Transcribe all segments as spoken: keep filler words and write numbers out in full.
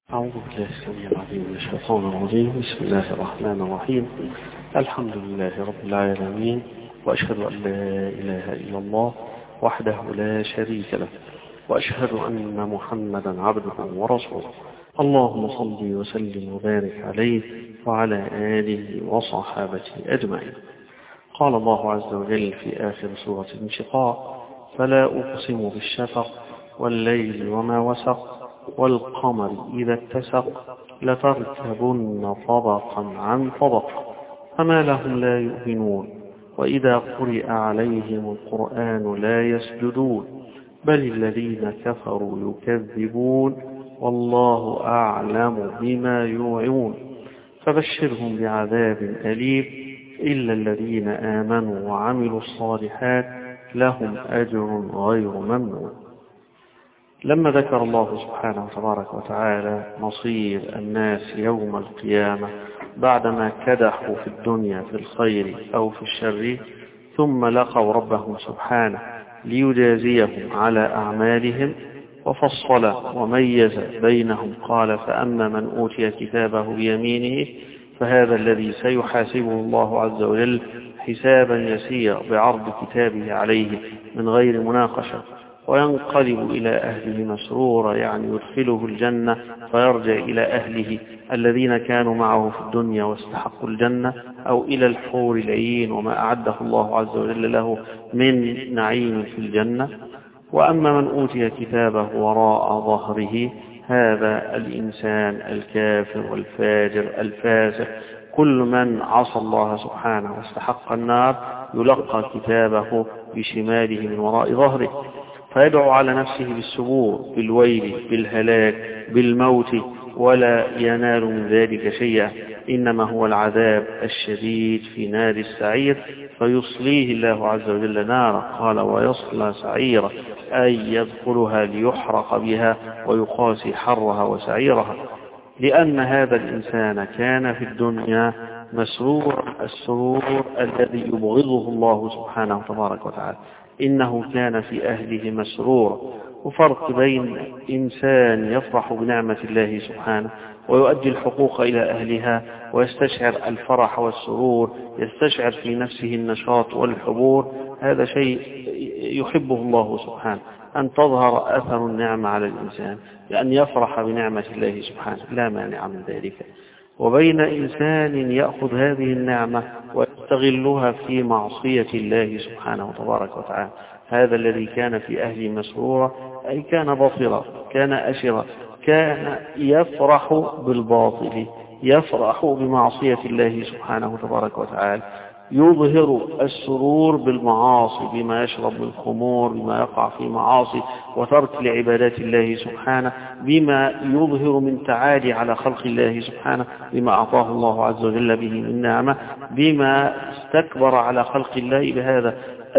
أعوذ بالله السميع العليم من الشيطان الرجيم. بسم الله الرحمن الرحيم. الحمد لله رب العالمين، وأشهد أن لا إله إلا الله وحده لا شريك له، وأشهد أن محمدا عبده ورسوله. اللهم صل وسلم وبارك عليه وعلى آله وصحابته أجمعين. قال الله عز وجل في آخر سورة الانشقاق: فلا أقسم بالشفق والليل وما وسق والقمر إذا اتسق لتركبن طبقا عن طبق فما لهم لا يؤمنون وإذا قرئ عليهم القرآن لا يسجدون بل الذين كفروا يكذبون والله أعلم بما يوعون فبشرهم بعذاب أليم إلا الذين آمنوا وعملوا الصالحات لهم أجر غير ممنون. لما ذكر الله سبحانه تبارك وتعالى مصير الناس يوم القيامة بعدما كدحوا في الدنيا في الخير أو في الشر ثم لقوا ربهم سبحانه ليجازيهم على أعمالهم، وفصل وميز بينهم قال: فأما من أوتي كتابه بيمينه فهذا الذي سيحاسبه الله عز وجل حسابا يسيرا بعرض كتابه عليه من غير مناقشة، وينقلب إلى أهله مسرورا، يعني يدخله الجنة فيرجع إلى أهله الذين كانوا معه في الدنيا واستحقوا الجنة، أو إلى الحور العين وما أعده الله عز وجل له من نعيم في الجنة. وأما من أوتي كتابه وراء ظهره هذا الإنسان الكافر والفاجر الفاسق، كل من عصى الله سبحانه واستحق النار يلقى كتابه بشماله من وراء ظهره، فيدعو على نفسه بالسبور بالويل بالهلاك بالموت ولا ينال من ذلك شيئا، إنما هو العذاب الشديد في نار السعير، فيصليه الله عز وجل نارا. قال: ويصلى سعيرا، أي يدخلها ليحرق بها ويقاسي حرها وسعيرها، لأن هذا الإنسان كان في الدنيا مسرور السرور الذي يبغضه الله سبحانه تبارك وتعالى، إنه كان في أهله مسرورا. وفرق بين إنسان يفرح بنعمة الله سبحانه ويؤدي الحقوق إلى أهلها ويستشعر الفرح والسرور، يستشعر في نفسه النشاط والحبور، هذا شيء يحبه الله سبحانه، أن تظهر أثر النعمة على الإنسان لأن يفرح بنعمة الله سبحانه، لا مانع من ذلك. وبين إنسان يأخذ هذه النعمة ويستغلها في معصية الله سبحانه تبارك وتعالى، هذا الذي كان في أهله مسرورا أي كان بصيرا، كان أشرا، كان يفرح بالباطل، يفرح بمعصية الله سبحانه تبارك وتعالى، يظهر السرور بالمعاصي، بما يشرب من الخمور، بما يقع في معاصي وترك لعبادات الله سبحانه، بما يظهر من تعالي على خلق الله سبحانه، بما أعطاه الله عز وجل به من نعمة، بما استكبر على خلق الله بهذا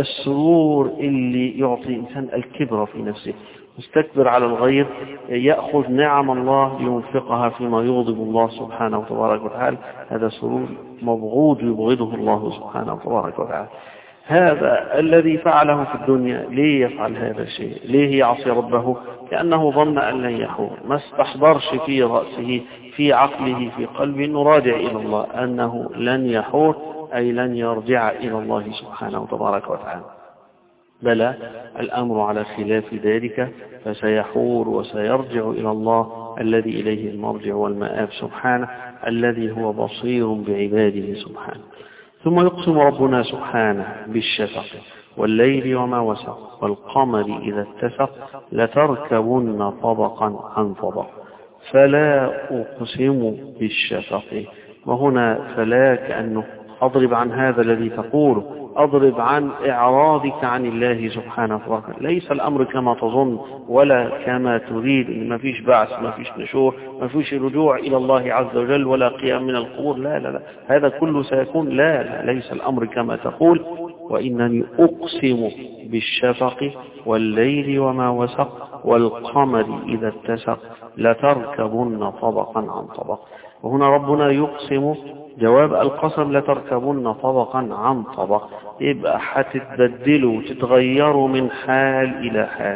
السرور اللي يعطي إنسان الكبر في نفسه، مستكبر على الغير، يأخذ نعم الله لينفقها فيما يغضب الله سبحانه تبارك وتعالى، هذا سرور مبغوض يبغضه الله سبحانه تبارك وتعالى. هذا الذي فعله في الدنيا ليه يفعل هذا الشيء؟ ليه يعصي ربه؟ لأنه ظن أن لن يحور، ما استحضرش في رأسه في عقله في قلبه أنه راجع إلى الله، أنه لن يحور أي لن يرجع إلى الله سبحانه تبارك وتعالى، بلى الأمر على خلاف ذلك، فسيحور وسيرجع إلى الله الذي إليه المرجع والمآب سبحانه، الذي هو بصير بعباده سبحانه. ثم يقسم ربنا سبحانه بالشفق والليل وما وسق والقمر إذا اتسق لتركبن طبقا عن طبق فلا أقسم بالشفق. وهنا فلا كأنه أضرب عن هذا الذي تقوله، أضرب عن إعراضك عن الله سبحانه وتعالى، ليس الأمر كما تظن ولا كما تريد، إن ما فيش بعث، ما فيش نشور، ما فيش رجوع إلى الله عز وجل ولا قيام من القبور، لا لا لا، هذا كله سيكون، لا لا، ليس الأمر كما تقول. وإنني أقسم بالشفق والليل وما وسق والقمر إذا اتسق لتركبن طبقا عن طبق. وهنا ربنا يقسم جواب القسم لتركبن طبقا عن طبق، يبقى هتتبدلوا وتتغيروا من حال إلى حال،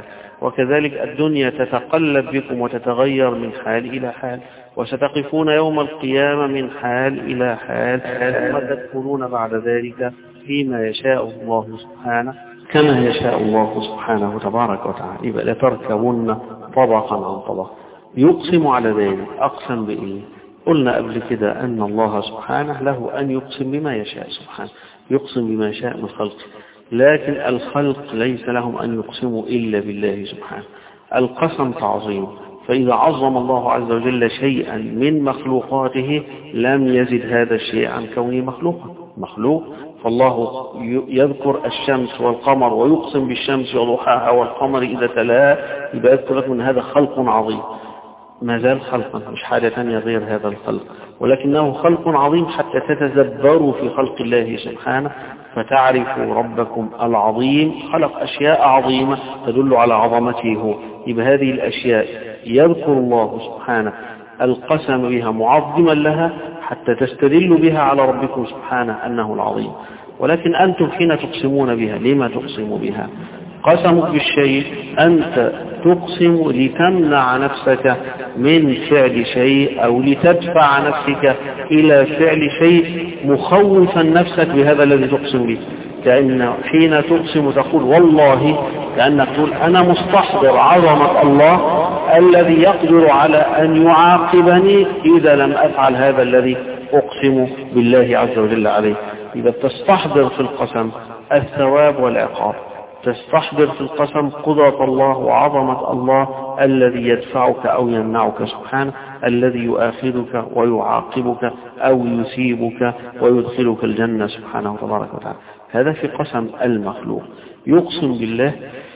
وكذلك الدنيا تتقلب بكم وتتغير من حال إلى حال، وستقفون يوم القيامة من حال إلى حال، ثم تدخلون بعد ذلك فيما يشاء الله سبحانه كما يشاء الله سبحانه تبارك وتعالى. يبقى لتركبن طبقا عن طبق. يقسم على ذلك، أقسم بإيه؟ قلنا قبل كده أن الله سبحانه له أن يقسم بما يشاء سبحانه، يقسم بما يشاء من خلقه، لكن الخلق ليس لهم أن يقسموا إلا بالله سبحانه. القسم تعظيم، فإذا عظم الله عز وجل شيئا من مخلوقاته لم يزد هذا الشيء عن كونه مخلوقا مخلوق. فالله يذكر الشمس والقمر ويقسم بالشمس وضحاها والقمر إذا تلاها، يبقى يذكر لكم أن هذا خلق عظيم، ما زال خلقا، مش حاجة ثانية غير هذا الخلق، ولكنه خلق عظيم حتى تتدبروا في خلق الله سبحانه فتعرفوا ربكم العظيم خلق أشياء عظيمة تدل على عظمته هو. يبقى هذه الأشياء يذكر الله سبحانه القسم بها معظما لها حتى تستدلوا بها على ربكم سبحانه أنه العظيم. ولكن أنتم حين تقسمون بها، لما تقسموا بها؟ قسمك بالشيء، أنت تقسم لتمنع نفسك من فعل شيء أو لتدفع نفسك إلى فعل شيء مخوفا نفسك بهذا الذي تقسم به. كأن حين تقسم تقول والله، كأنك تقول أنا مستحضر عظمة الله الذي يقدر على أن يعاقبني إذا لم أفعل هذا الذي أقسم بالله عز وجل عليه. إذا تستحضر في القسم الثواب والعقاب، تستحضر في القسم قدرة الله وعظمة الله الذي يدفعك أو يمنعك سبحانه، الذي يؤاخذك ويعاقبك أو يثيبك ويدخلك الجنة سبحانه تبارك وتعالى. هذا في قسم المخلوق. يقسم بالله،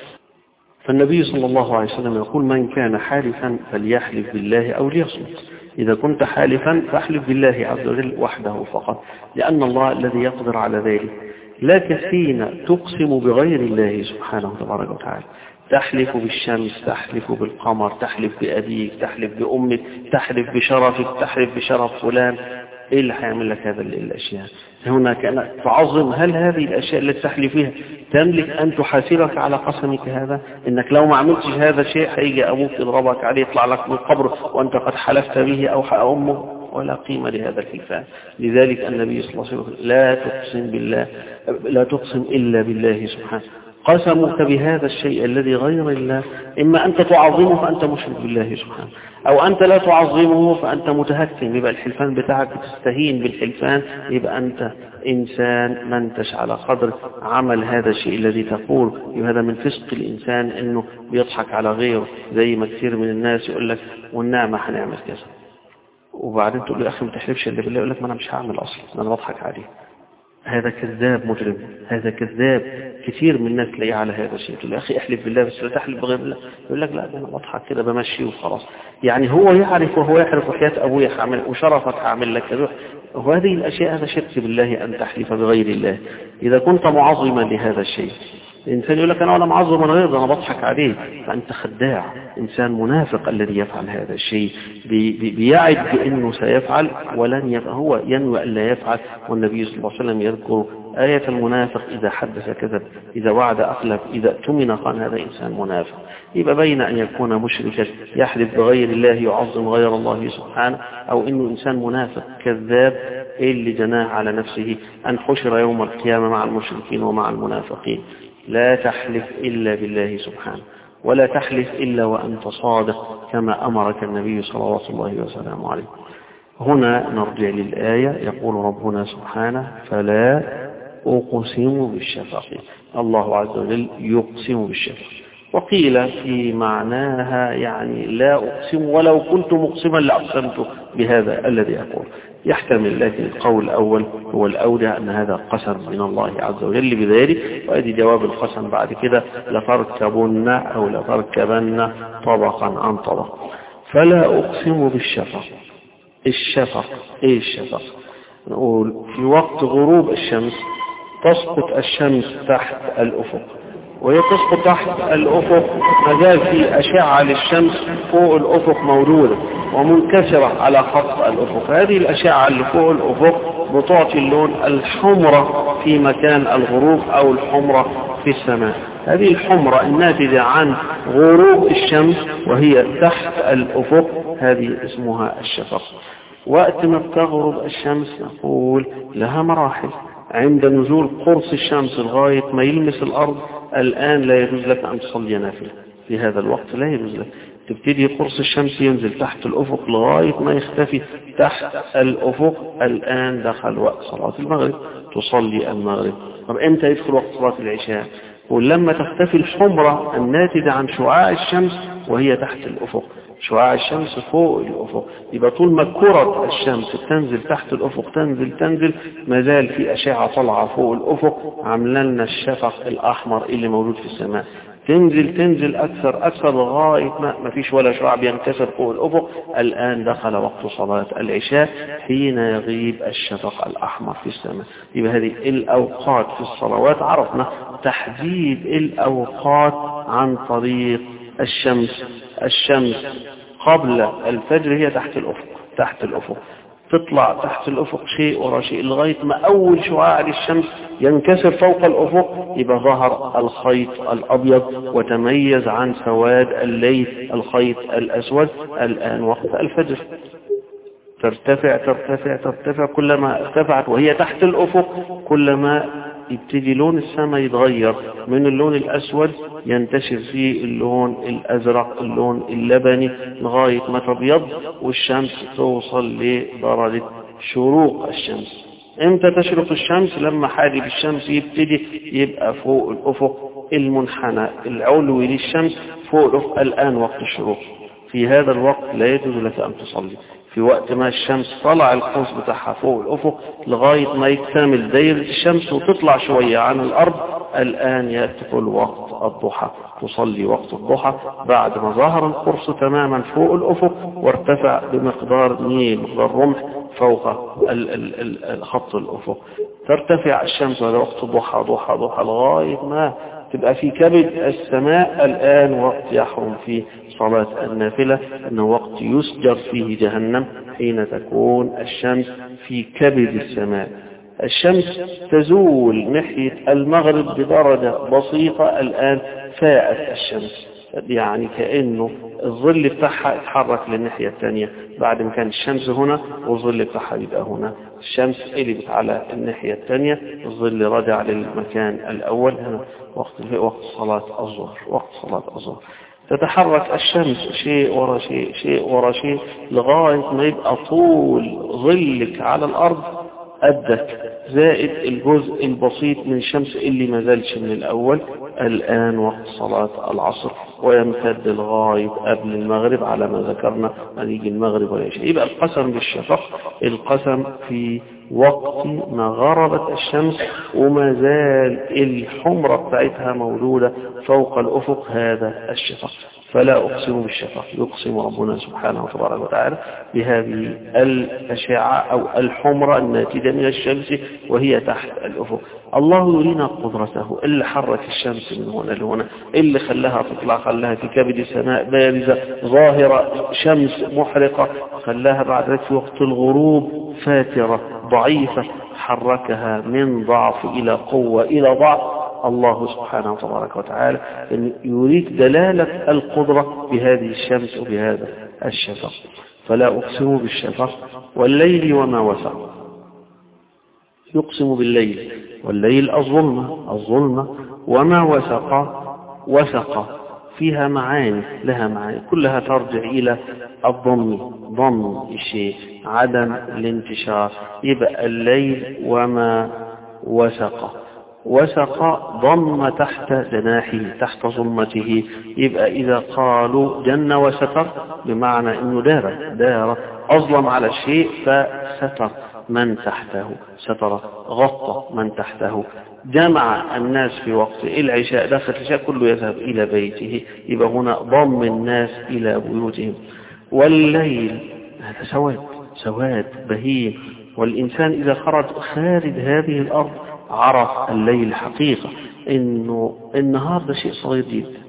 فالنبي صلى الله عليه وسلم يقول من كان حالفا فليحلف بالله أو ليصمت. إذا كنت حالفا فاحلف بالله عز وجل وحده فقط، لأن الله الذي يقدر على ذلك. لكن حين تقسم بغير الله سبحانه تبارك وتعالى، تحلف بالشمس، تحلف بالقمر، تحلف بأبيك، تحلف بأمك، تحلف بشرفك، تحلف بشرف فلان، إيه اللي هيعمل لك هذا الأشياء؟ هنا كأنك تعظم. هل هذه الأشياء التي تحلف فيها تملك أن تحاسبك على قسمك هذا؟ إنك لو ما عملتش هذا الشيء هيجي أبوك يضربك عليه، يطلع لك من القبر وأنت قد حلفت به أو أمه، ولا قيمة لهذا الحلفان. لذلك النبي صلى الله عليه وسلم لا تقسم بالله، لا تقسم إلا بالله سبحانه. قسمك بهذا الشيء الذي غير الله، إما أنت تعظمه فأنت مشرك بالله سبحانه، أو أنت لا تعظمه فأنت متهكم، يبقى الحلفان بتاعك تستهين بالحلفان، يبقى أنت إنسان ما انتش على قدر عمل هذا الشيء الذي تقول. هذا من فسق الإنسان إنه بيضحك على غيره، زي ما كثير من الناس يقول لك والنعمة هنعمل كذا، وبعدين تقول له يا أخي ما تحلفش اللي بالله، يقول لك ما أنا مش هعمل أصلا، أنا بضحك عليه. هذا كذاب مجرم، هذا كذاب. كثير من الناس تلاقيه على هذا الشيء، تقول يا أخي احلف بالله بس لا تحلف بغير الله، يقول لك لا أنا بضحك كده بمشي وخلاص. يعني هو يعرف وهو يحلف وحياة أبويا هعمل وشرفك هعمل لك كذا، وهذه الأشياء هذا شرك بالله أن تحلف بغير الله. إذا كنت معظما لهذا الشيء، الإنسان يقول لك أنا ولا معظم أنا غير، أنا بضحك عليه، فأنت خداع، إنسان منافق الذي يفعل هذا الشيء، بي بي بيعد بأنه سيفعل ولن يفعل، هو ينوي أن لا يفعل. والنبي صلى الله عليه وسلم يذكر آية المنافق إذا حدث كذب، إذا وعد أخلف، إذا اؤتمن خان، هذا إنسان منافق. يبقى بين أن يكون مشركا يحلف بغير الله يعظم غير الله سبحانه، أو إنه إنسان منافق كذاب اللي جناه على نفسه أن حشر يوم القيامة مع المشركين ومع المنافقين. لا تحلف إلا بالله سبحانه، ولا تحلف إلا وأنت صادق كما أمرك النبي صلى الله عليه وسلم عليه. هنا نرجع للآية، يقول ربنا سبحانه فلا أقسم بالشفق. الله عز وجل يقسم بالشفق، وقيل في معناها يعني لا أقسم ولو كنت مقسما لأقسمت بهذا الذي أقول، يحتمل. لكن القول الأول هو الأولى أن هذا قسم من الله عز وجل بذلك، وأدي جواب القسم بعد كده لتركبن أو لتركبن طبقا عن طبق. فلا أقسم بالشفق. الشفق إيه الشفق؟ نقول في وقت غروب الشمس تسقط الشمس تحت الأفق، وهي تسقط تحت الأفق مازال في أشعة للشمس فوق الأفق موجودة ومنكسرة على خط الأفق. هذه الأشعة اللي فوق الأفق بتعطي اللون الحمرة في مكان الغروب أو الحمرة في السماء. هذه الحمرة الناتجة عن غروب الشمس وهي تحت الأفق هذه اسمها الشفق. وقت ما بتغرب الشمس نقول لها مراحل. عند نزول قرص الشمس لغاية ما يلمس الأرض الآن لا يجوز لك أن تصلي نافلة، في هذا الوقت لا يجوز لك. تبتدي قرص الشمس ينزل تحت الأفق لغاية ما يختفي تحت الأفق، الآن دخل وقت صلاة المغرب، تصلي المغرب. طب امتى يدخل وقت صلاة العشاء؟ ولما تختفي الحمرة الناتجة عن شعاع الشمس وهي تحت الأفق. شعاع الشمس فوق الأفق، يبقى طول ما كرة الشمس تنزل تحت الأفق تنزل تنزل ما زال في أشعة طالعة فوق الأفق عامله لنا الشفق الأحمر اللي موجود في السماء. تنزل تنزل أكثر أكثر لغاية ما ما فيش ولا شعاع بينكسر فوق الأفق. الآن دخل وقت صلاة العشاء حين يغيب الشفق الأحمر في السماء. يبقى هذه الأوقات في الصلوات عرفنا تحديد الأوقات عن طريق الشمس. الشمس قبل الفجر هي تحت الأفق، تحت الأفق تطلع تحت الأفق شيء ورا شيء لغاية ما أول شعاع للشمس ينكسر فوق الأفق، يبقى ظهر الخيط الأبيض وتميز عن سواد الليل الخيط الأسود. الآن وقت الفجر ترتفع ترتفع ترتفع، كلما ارتفعت وهي تحت الأفق كلما يبتدي لون السماء يتغير من اللون الأسود ينتشر فيه اللون الأزرق اللون اللبني لغاية ما تبيض والشمس توصل لدرجة شروق الشمس. امتى تشرق الشمس؟ لما حاجب الشمس يبتدي يبقى فوق الأفق المنحنى العلوي للشمس فوق الأفق. الآن وقت الشروق، في هذا الوقت لا يجوز لك أن تصلي. في وقت ما الشمس طلع القوس بتاعها فوق الأفق لغاية ما يكتمل دايرة الشمس وتطلع شوية عن الأرض، الآن يدخل وقت الضحى، تصلي وقت الضحى بعد ما ظهر القرص تماما فوق الأفق وارتفع بمقدار ميل مقدار رمح فوق خط الأفق. ترتفع الشمس هذا وقت الضحى ضحى ضحى لغاية ما تبقى في كبد السماء. الآن وقت يحرم فيه صلاة النافلة، أنه وقت يسجر فيه جهنم حين تكون الشمس في كبد السماء. الشمس تزول ناحية المغرب بدرجة بسيطة، الآن فاءت الشمس، يعني كأنه الظل بتاعها اتحرك للناحية الثانية. بعد ما كان الشمس هنا والظل بتاعها يبقى هنا، الشمس قلبت على الناحية الثانية، الظل رجع للمكان الأول. هنا وقت وقت صلاة الظهر، وقت صلاة الظهر تتحرك الشمس شيء ورا شيء شيء ورا شيء لغاية ما يبقى طول ظلك على الأرض قدك زائد الجزء البسيط من الشمس اللي ما زالش من الأول. الآن وقت صلاة العصر ويمتد لغاية قبل المغرب على ما ذكرنا ما يجي المغرب ولا شيء. يبقى القسم بالشفق القسم في وقت ما غربت الشمس وما زال الحمرة بتاعتها موجودة فوق الأفق، هذا الشفق. فلا أقسم بالشفق، يقسم ربنا سبحانه وتبارك وتعالى بهذه الأشعة أو الحمرة الناتجة من الشمس وهي تحت الأفق. الله يرينا قدرته، اللي حرك الشمس من هنا لهنا، اللي خلاها تطلع، خلاها في كبد السماء بارزة ظاهرة شمس محرقة، خلاها بعد ذلك في وقت الغروب فاترة ضعيفة، حركها من ضعف إلى قوة إلى ضعف. الله سبحانه وتبارك وتعالى يريد دلالة القدرة بهذه الشمس وبهذا الشفق. فلا أقسم بالشفق والليل وما وسق، يقسم بالليل والليل الظلمة الظلمة وما وسق. وسق فيها معاني، لها معاني كلها ترجع إلى الضم، ضم الشيء، عدم الانتشار. يبقى الليل وما وسق، وسق ضم تحت جناحه تحت ظلمته. يبقى إذا قالوا جن وستر بمعنى أنه دار دار أظلم على الشيء فستر من تحته، ستر غطى من تحته. جمع الناس في وقت العشاء، داخل العشاء كله يذهب إلى بيته، يبقى هنا ضم الناس إلى بيوتهم. والليل هذا سواد سواد بهيم، والإنسان إذا خرج خارج هذه الأرض عرف الليل حقيقة، إنه النهار ده شيء صغير جدا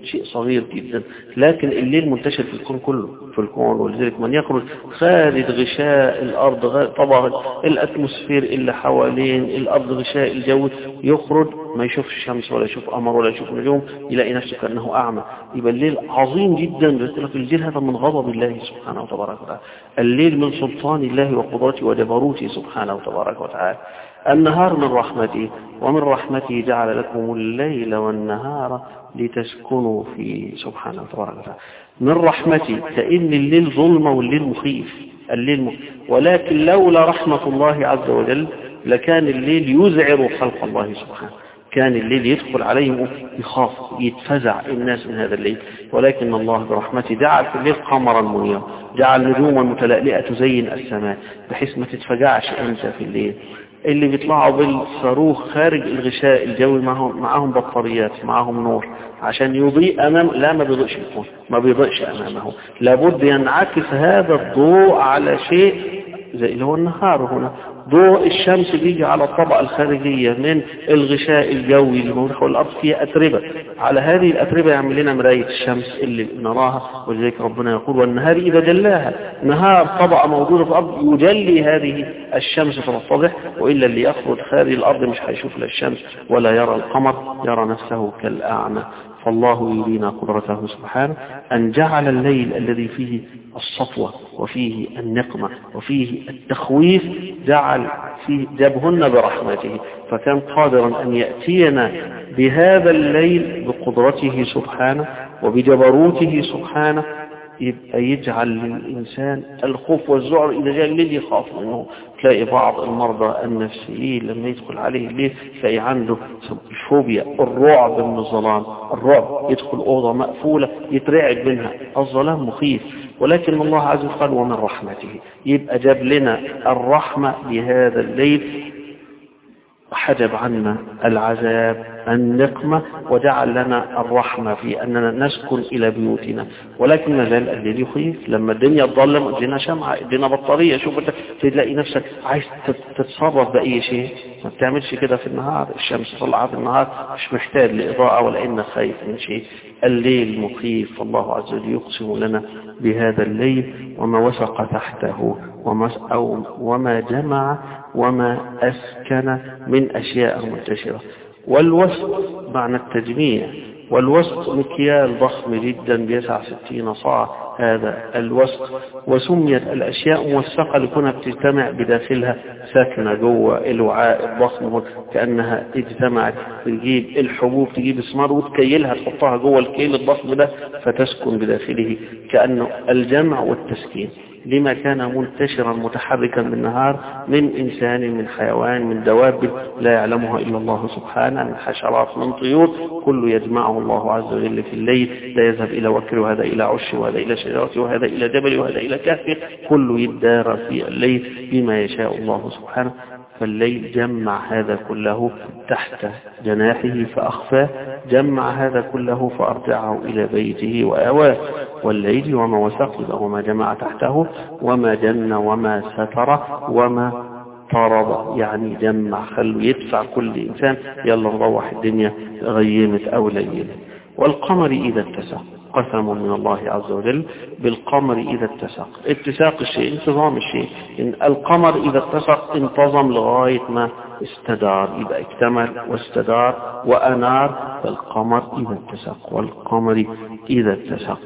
شيء صغير جدا، لكن الليل منتشر في الكون كله، في الكون. ولذلك من يخرج خارج غشاء الأرض، طبعا الأتموسفير اللي حوالين الأرض، غشاء الجو، يخرج ما يشوفش الشمس ولا يشوف قمر ولا يشوف نجوم، يلاقي نفسه كأنه أعمى. يبقى الليل عظيم جدا. قلت الليل هذا من غضب الله سبحانه وتبارك وتعالى، الليل من سلطان الله وقدرته وجبروته سبحانه وتبارك وتعالى. النهار من رحمته، ومن رحمته جعل لكم الليل والنهار لتسكنوا فيه سبحانه وتبارك وتعالى. من رحمته، كأن الليل ظلمة والليل مخيف، الليل مخيف. ولكن لولا رحمة الله عز وجل لكان الليل يزعر خلق الله سبحانه، كان الليل يدخل عليهم يخاف يتفزع الناس من هذا الليل. ولكن الله برحمته جعل في الليل قمرا منيرا، جعل نجوما متلألئة تزين السماء بحيث ما تتفجعش انت في الليل. اللي بيطلعوا بالصاروخ خارج الغشاء الجوي معهم, معهم بطاريات، معهم نور عشان يضيء أمام، لا ما بيضيئش الكون، ما بيضيئش أمامه، لابد ينعكس هذا الضوء على شيء زي اللي هو النهار. هنا ضوء الشمس بيجي على الطبقة الخارجية من الغشاء الجوي اللي موجود حول الأرض فيها أتربة، على هذه الأتربة يعمل لنا مراية الشمس اللي نراها. ولذلك ربنا يقول والنهار إذا جلاها، نهار طبقة موجودة في الأرض يجلي هذه الشمس فتتضح، وإلا اللي يخرج خارج الأرض مش هيشوف لا الشمس ولا يرى القمر، يرى نفسه كالأعمى. فالله يرينا قدرته سبحانه أن جعل الليل الذي فيه الصفوة وفيه النقمة وفيه التخويف، جعل فيه جابهن برحمته، فكان قادرا أن يأتينا بهذا الليل بقدرته سبحانه وبجبروته سبحانه. يبقى يجعل للإنسان الخوف والذعر إذا جاء الليل يخاف منه. تلاقي بعض المرضى النفسيين لما يدخل عليه الليل تلاقي عنده الفوبيا، الرعب من الظلام، الرعب يدخل أوضة مقفولة يترعب منها، الظلام مخيف. ولكن الله عز وجل قال ومن رحمته، يبقى جاب لنا الرحمة بهذا الليل، حجب عنا العذاب النقمة، وجعل لنا الرحمة في أننا نسكن إلى بيوتنا. ولكن ما زال الليل يخيف، لما الدنيا تظلم ادينا شمعة، ادينا بطارية، شوف انت تلاقي نفسك عايز تتصرف بأي شيء، ما بتعملش كده في النهار، الشمس طلعها في النهار مش محتاج لإضاءة ولا إنك خايف من شيء. الليل مخيف، الله عز وجل يقسم لنا بهذا الليل وما وثق تحته وما, وما جمع وما أسكن من أشياء منتشرة. والوسط معنى التجميع، والوسط مكيال ضخم جدا بيسع ستين صاع، هذا الوسط. وسميت الأشياء موثقة لكونها بتجتمع بداخلها ساكنة جوه الوعاء الضخم، كأنها اجتمعت. تجيب الحبوب، تجيب الثمار وتكيلها تحطها جوه الكيل الضخم ده فتسكن بداخله، كأنه الجمع والتسكين لما كان منتشرا متحركا بالنهار من إنسان، من حيوان، من دواب لا يعلمها إلا الله سبحانه، من حشرات، من طيور، كل يجمعه الله عز وجل في الليل. لا يذهب إلى وكر، وهذا إلى عش، وهذا إلى شجرة، وهذا إلى جبل، وهذا إلى كهف، كل يدار في الليل بما يشاء الله سبحانه. فالليل جمع هذا كله تحت جناحه فأخفاه، جمع هذا كله فأرجعه إلى بيته وآواه. والليل وما وثق وما جمع تحته وما جن وما ستر وما طرد، يعني جمع، خلوا يدفع كل إنسان يلا نروح الدنيا غيمت أو ليلة. والقمر إذا اتسق، قسم من الله عز وجل بالقمر إذا اتسق. اتساق الشيء انتظام الشيء، إن القمر إذا اتسق انتظم لغاية ما استدار، يبقى اكتمل واستدار وأنار. فالقمر إذا اتسق والقمر إذا اتسق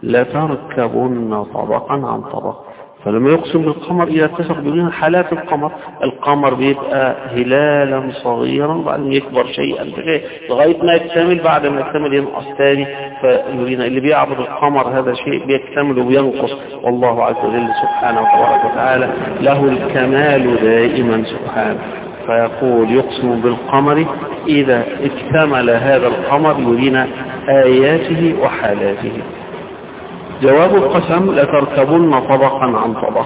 لتركبن طبقا عن طبق. فلما يقسم بالقمر إذا اتسق بين حالات القمر، القمر بيبقى هلالا صغيرا وبعدين يكبر شيئا فشيء لغاية ما يكتمل، بعد ما يكتمل ينقص تاني. فيرينا اللي بيعبد القمر هذا شيء بيكتمل وبينقص، والله عز وجل سبحانه وتبارك وتعالى له الكمال دائما سبحانه. فيقول يقسم بالقمر إذا اكتمل هذا القمر، يرينا آياته وحالاته. جواب القسم لتركبن طبقا عن طبق،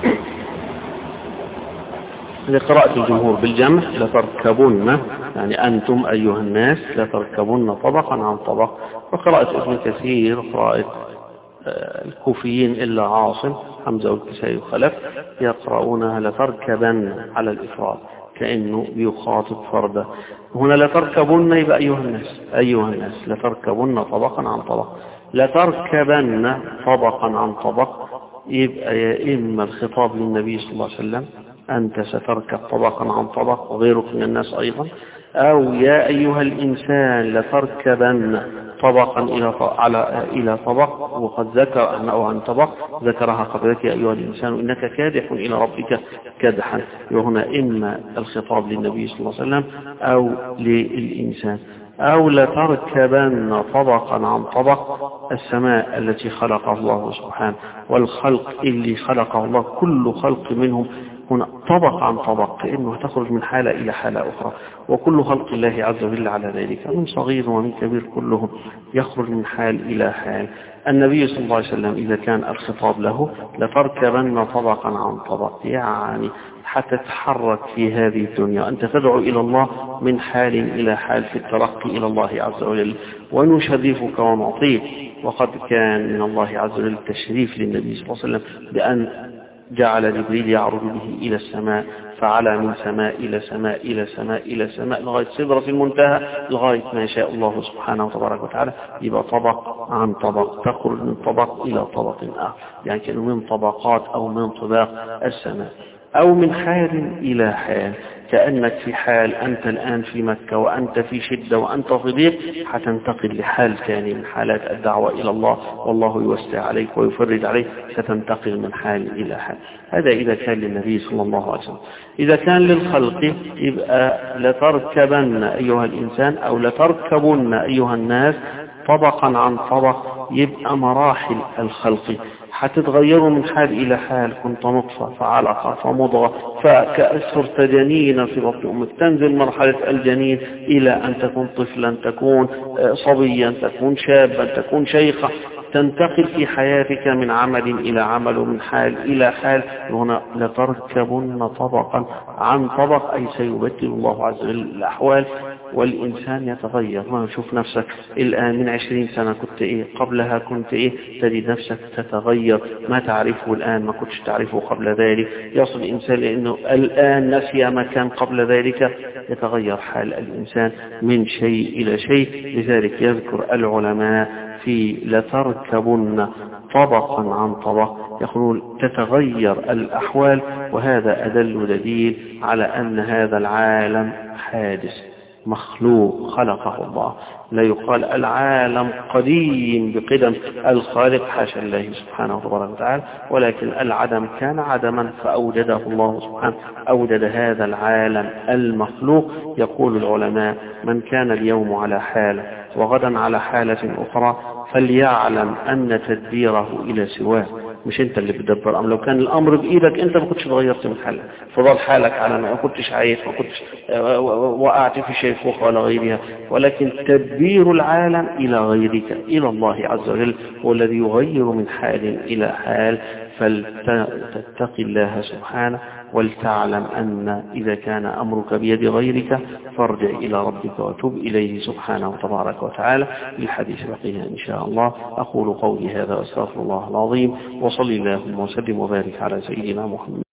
لقراءة الجمهور بالجمع لتركبن، يعني أنتم أيها الناس لتركبن طبقا عن طبق. وقراءة ابن كثير، قراءة الكوفيين إلا عاصم، حمزة والكسائي وخلف، يقرؤونها لتركبن على الإفراد، كأنه بيخاطب فردا. هنا لتركبن يبقى أيها الناس، أيها الناس لتركبن طبقا عن طبق، لتركبن طبقا عن طبق يبقى يا إما الخطاب للنبي صلى الله عليه وسلم أنت ستركب طبقا عن طبق وغيرك من الناس أيضا، أو يا أيها الإنسان لتركبن طبقا إلى على إلى طبق، وقد ذكر أنه عن طبق ذكرها قبلك يا أيها الإنسان إنك كادح إلى ربك كدحا. وهنا إما الخطاب للنبي صلى الله عليه وسلم أو للإنسان. أو لتركبن طبقا عن طبق، السماء التي خلقها الله سبحانه والخلق اللي خلقه الله كل خلق منهم هنا طبق عن طبق، كأنه تخرج من حالة إلى حالة أخرى، وكل خلق الله عز وجل على ذلك من صغير ومن كبير كلهم يخرج من حال إلى حال. النبي صلى الله عليه وسلم إذا كان الخطاب له لتركبن طبقا عن طبق، يعني حتى تتحرك في هذه الدنيا أنت تدعو إلى الله من حال إلى حال في الترقي إلى الله عز وجل، ونشرفك ونعطيك. وقد كان من الله عز وجل تشريف للنبي صلى الله عليه وسلم بأن جعل جبريل يعرض به إلى السماء، فعلى من سماء إلى سماء إلى سماء إلى سماء لغاية سدرة المنتهى، لغاية ما شاء الله سبحانه وتبارك وتعالى. يبقى طبق عن طبق، تخرج من طبق إلى طبق آخر، يعني كأنه من طبقات أو من طباق السماء، أو من حال إلى حال، كأنك في حال أنت الآن في مكة وأنت في شدة وأنت في ضيق، حتنتقل لحال ثاني من حالات الدعوة إلى الله والله يوسع عليك ويفرج عليك، ستنتقل من حال إلى حال. هذا إذا كان للنبي صلى الله عليه وسلم. إذا كان للخلق يبقى لتركبن أيها الإنسان أو لتركبن أيها الناس طبقا عن طبق، يبقى مراحل الخلق حتتغيروا من حال إلى حال. كنت نطفة فعلقة فمضغة فكأسرت جنينا في بطن أمك، تنزل مرحلة الجنين إلى أن تكون طفلا، تكون صبيا، تكون شابا، تكون شيخا، تنتقل في حياتك من عمل إلى عمل ومن حال إلى حال. هنا لتركبن طبقا عن طبق، أي سيبدل الله عز وجل الأحوال والإنسان يتغير. ما نشوف نفسك الآن من عشرين سنة كنت إيه، قبلها كنت إيه، تجد نفسك تتغير، ما تعرفه الآن ما كنتش تعرفه قبل ذلك. يصل الإنسان لأنه الآن نسي ما كان قبل ذلك، يتغير حال الإنسان من شيء إلى شيء. لذلك يذكر العلماء في لتركبن طبقا عن طبق، يقول تتغير الأحوال، وهذا أدل دليل على أن هذا العالم حادث مخلوق خلقه الله. لا يقال العالم قديم بقدم الخالق، حاشا الله سبحانه وتعالى، ولكن العدم كان عدما فأوجده الله سبحانه، أوجد هذا العالم المخلوق. يقول العلماء من كان اليوم على حالة وغدا على حالة أخرى فليعلم أن تدبيره إلى سواه، مش انت اللي بتدبر أمر. لو كان الأمر بإيدك انت ما كنتش تغيرت من حالك، فضل حالك على ما كنتش عايز، ما كنتش وقعت في شيخوخة ولا غيرها، ولكن تدبير العالم إلى غيرك، إلى الله عز وجل، هو الذي يغير من حال إلى حال. فلتتقي الله سبحانه ولتعلم أن إذا كان أمرك بيد غيرك فارجع إلى ربك وتب إليه سبحانه تبارك وتعالى. للحديث بقية إن شاء الله. أقول قولي هذا وأستغفر الله العظيم، وصلي اللهم وسلم وبارك على سيدنا محمد.